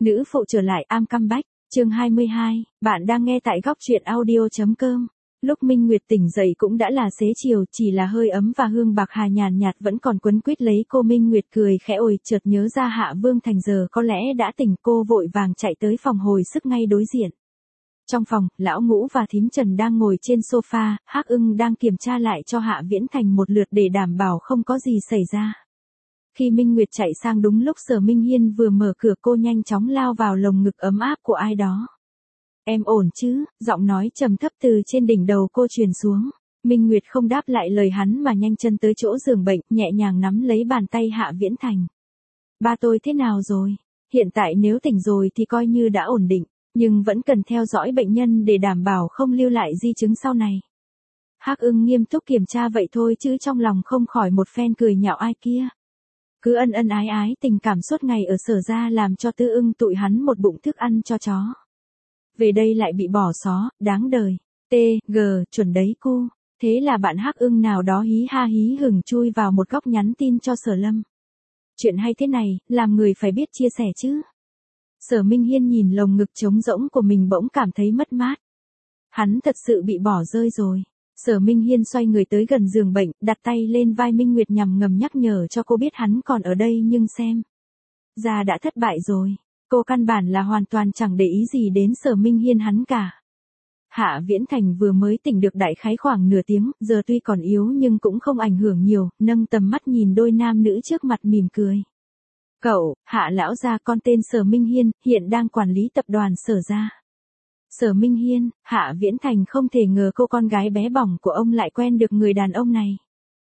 Nữ phụ trở lại am comeback, chương 22, bạn đang nghe tại góc truyện audio.com. Lúc Minh Nguyệt tỉnh dậy cũng đã là xế chiều, chỉ là hơi ấm và hương bạc hà nhàn nhạt vẫn còn quấn quýt lấy cô. Minh Nguyệt cười khẽ, ôi, chợt nhớ ra Hạ Vương Thành giờ có lẽ đã tỉnh, cô vội vàng chạy tới phòng hồi sức ngay đối diện. Trong phòng, lão Ngũ và thím Trần đang ngồi trên sofa, Hắc Ưng đang kiểm tra lại cho Hạ Viễn Thành một lượt để đảm bảo không có gì xảy ra. Khi Minh Nguyệt chạy sang đúng lúc Sở Minh Hiên vừa mở cửa, cô nhanh chóng lao vào lồng ngực ấm áp của ai đó. Em ổn chứ? Giọng nói trầm thấp từ trên đỉnh đầu cô truyền xuống. Minh Nguyệt không đáp lại lời hắn mà nhanh chân tới chỗ giường bệnh, nhẹ nhàng nắm lấy bàn tay Hạ Viễn Thành. Ba tôi thế nào rồi? Hiện tại nếu tỉnh rồi thì coi như đã ổn định, nhưng vẫn cần theo dõi bệnh nhân để đảm bảo không lưu lại di chứng sau này. Hắc Ưng nghiêm túc kiểm tra vậy thôi chứ trong lòng không khỏi một phen cười nhạo ai kia. Cứ ân ân ái ái tình cảm suốt ngày ở Sở gia làm cho Tư Ưng tụi hắn một bụng thức ăn cho chó. Về đây lại bị bỏ xó, đáng đời. TG, chuẩn đấy cu. Thế là bạn Hắc Ưng nào đó hí ha hí hửng chui vào một góc nhắn tin cho Sở Lâm. Chuyện hay thế này, làm người phải biết chia sẻ chứ. Sở Minh Hiên nhìn lồng ngực trống rỗng của mình bỗng cảm thấy mất mát. Hắn thật sự bị bỏ rơi rồi. Sở Minh Hiên xoay người tới gần giường bệnh, đặt tay lên vai Minh Nguyệt nhằm ngầm nhắc nhở cho cô biết hắn còn ở đây, nhưng xem ra đã thất bại rồi. Cô căn bản là hoàn toàn chẳng để ý gì đến Sở Minh Hiên hắn cả. Hạ Viễn Thành vừa mới tỉnh được đại khái khoảng nửa tiếng, giờ tuy còn yếu nhưng cũng không ảnh hưởng nhiều, nâng tầm mắt nhìn đôi nam nữ trước mặt mỉm cười. Cậu, Hạ lão gia, con tên Sở Minh Hiên, hiện đang quản lý tập đoàn Sở gia. Sở Minh Hiên, Hạ Viễn Thành không thể ngờ cô con gái bé bỏng của ông lại quen được người đàn ông này.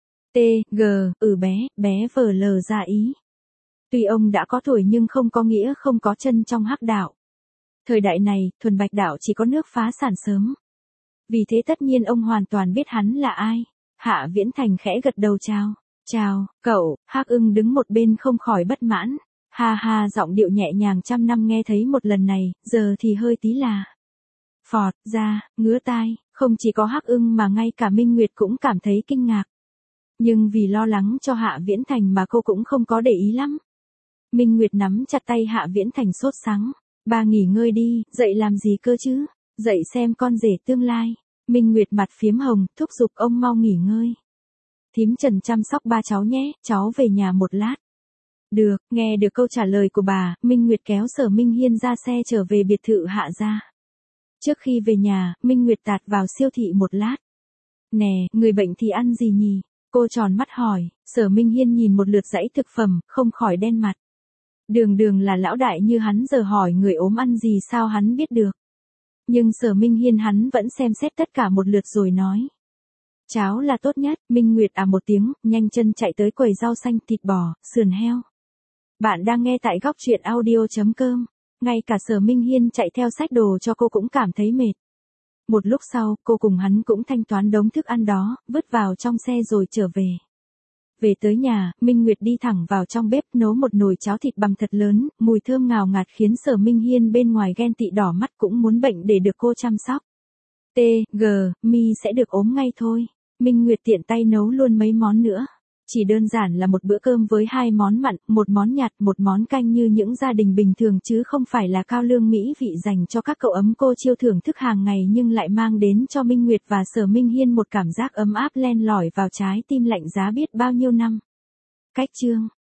TG, bé vờ lờ ra ý. Tuy ông đã có tuổi nhưng không có nghĩa không có chân trong hắc đạo. Thời đại này, thuần bạch đạo chỉ có nước phá sản sớm. Vì thế tất nhiên ông hoàn toàn biết hắn là ai. Hạ Viễn Thành khẽ gật đầu chào. Chào, cậu. Hắc Ưng đứng một bên không khỏi bất mãn. Ha ha, giọng điệu nhẹ nhàng trăm năm nghe thấy một lần này, giờ thì hơi tí là phọt ra, ngứa tai. Không chỉ có Hắc Ưng mà ngay cả Minh Nguyệt cũng cảm thấy kinh ngạc. Nhưng vì lo lắng cho Hạ Viễn Thành mà cô cũng không có để ý lắm. Minh Nguyệt nắm chặt tay Hạ Viễn Thành sốt sắng. Ba nghỉ ngơi đi, dậy làm gì cơ chứ? Dậy xem con rể tương lai. Minh Nguyệt mặt phiếm hồng, thúc giục ông mau nghỉ ngơi. Thím Trần chăm sóc ba cháu nhé, cháu về nhà một lát. Được, nghe được câu trả lời của bà, Minh Nguyệt kéo Sở Minh Hiên ra xe trở về biệt thự Hạ gia. Trước khi về nhà, Minh Nguyệt tạt vào siêu thị một lát. Nè, người bệnh thì ăn gì nhỉ? Cô tròn mắt hỏi. Sở Minh Hiên nhìn một lượt dãy thực phẩm, không khỏi đen mặt. Đường là lão đại như hắn giờ hỏi người ốm ăn gì sao hắn biết được. Nhưng Sở Minh Hiên hắn vẫn xem xét tất cả một lượt rồi nói. Cháo là tốt nhất. Minh Nguyệt một tiếng, nhanh chân chạy tới quầy rau xanh, thịt bò, sườn heo. Bạn đang nghe tại góc truyện audio.com. Ngay cả Sở Minh Hiên chạy theo xách đồ cho cô cũng cảm thấy mệt. Một lúc sau, cô cùng hắn cũng thanh toán đống thức ăn đó, vứt vào trong xe rồi trở về. Về tới nhà, Minh Nguyệt đi thẳng vào trong bếp nấu một nồi cháo thịt bằm thật lớn, mùi thơm ngào ngạt khiến Sở Minh Hiên bên ngoài ghen tị đỏ mắt cũng muốn bệnh để được cô chăm sóc. TG, mi sẽ được ốm ngay thôi. Minh Nguyệt tiện tay nấu luôn mấy món nữa. Chỉ đơn giản là một bữa cơm với 2 món mặn, một món nhạt, một món canh như những gia đình bình thường chứ không phải là cao lương mỹ vị dành cho các cậu ấm cô chiêu thưởng thức hàng ngày, nhưng lại mang đến cho Minh Nguyệt và Sở Minh Hiên một cảm giác ấm áp len lỏi vào trái tim lạnh giá biết bao nhiêu năm. Cách chương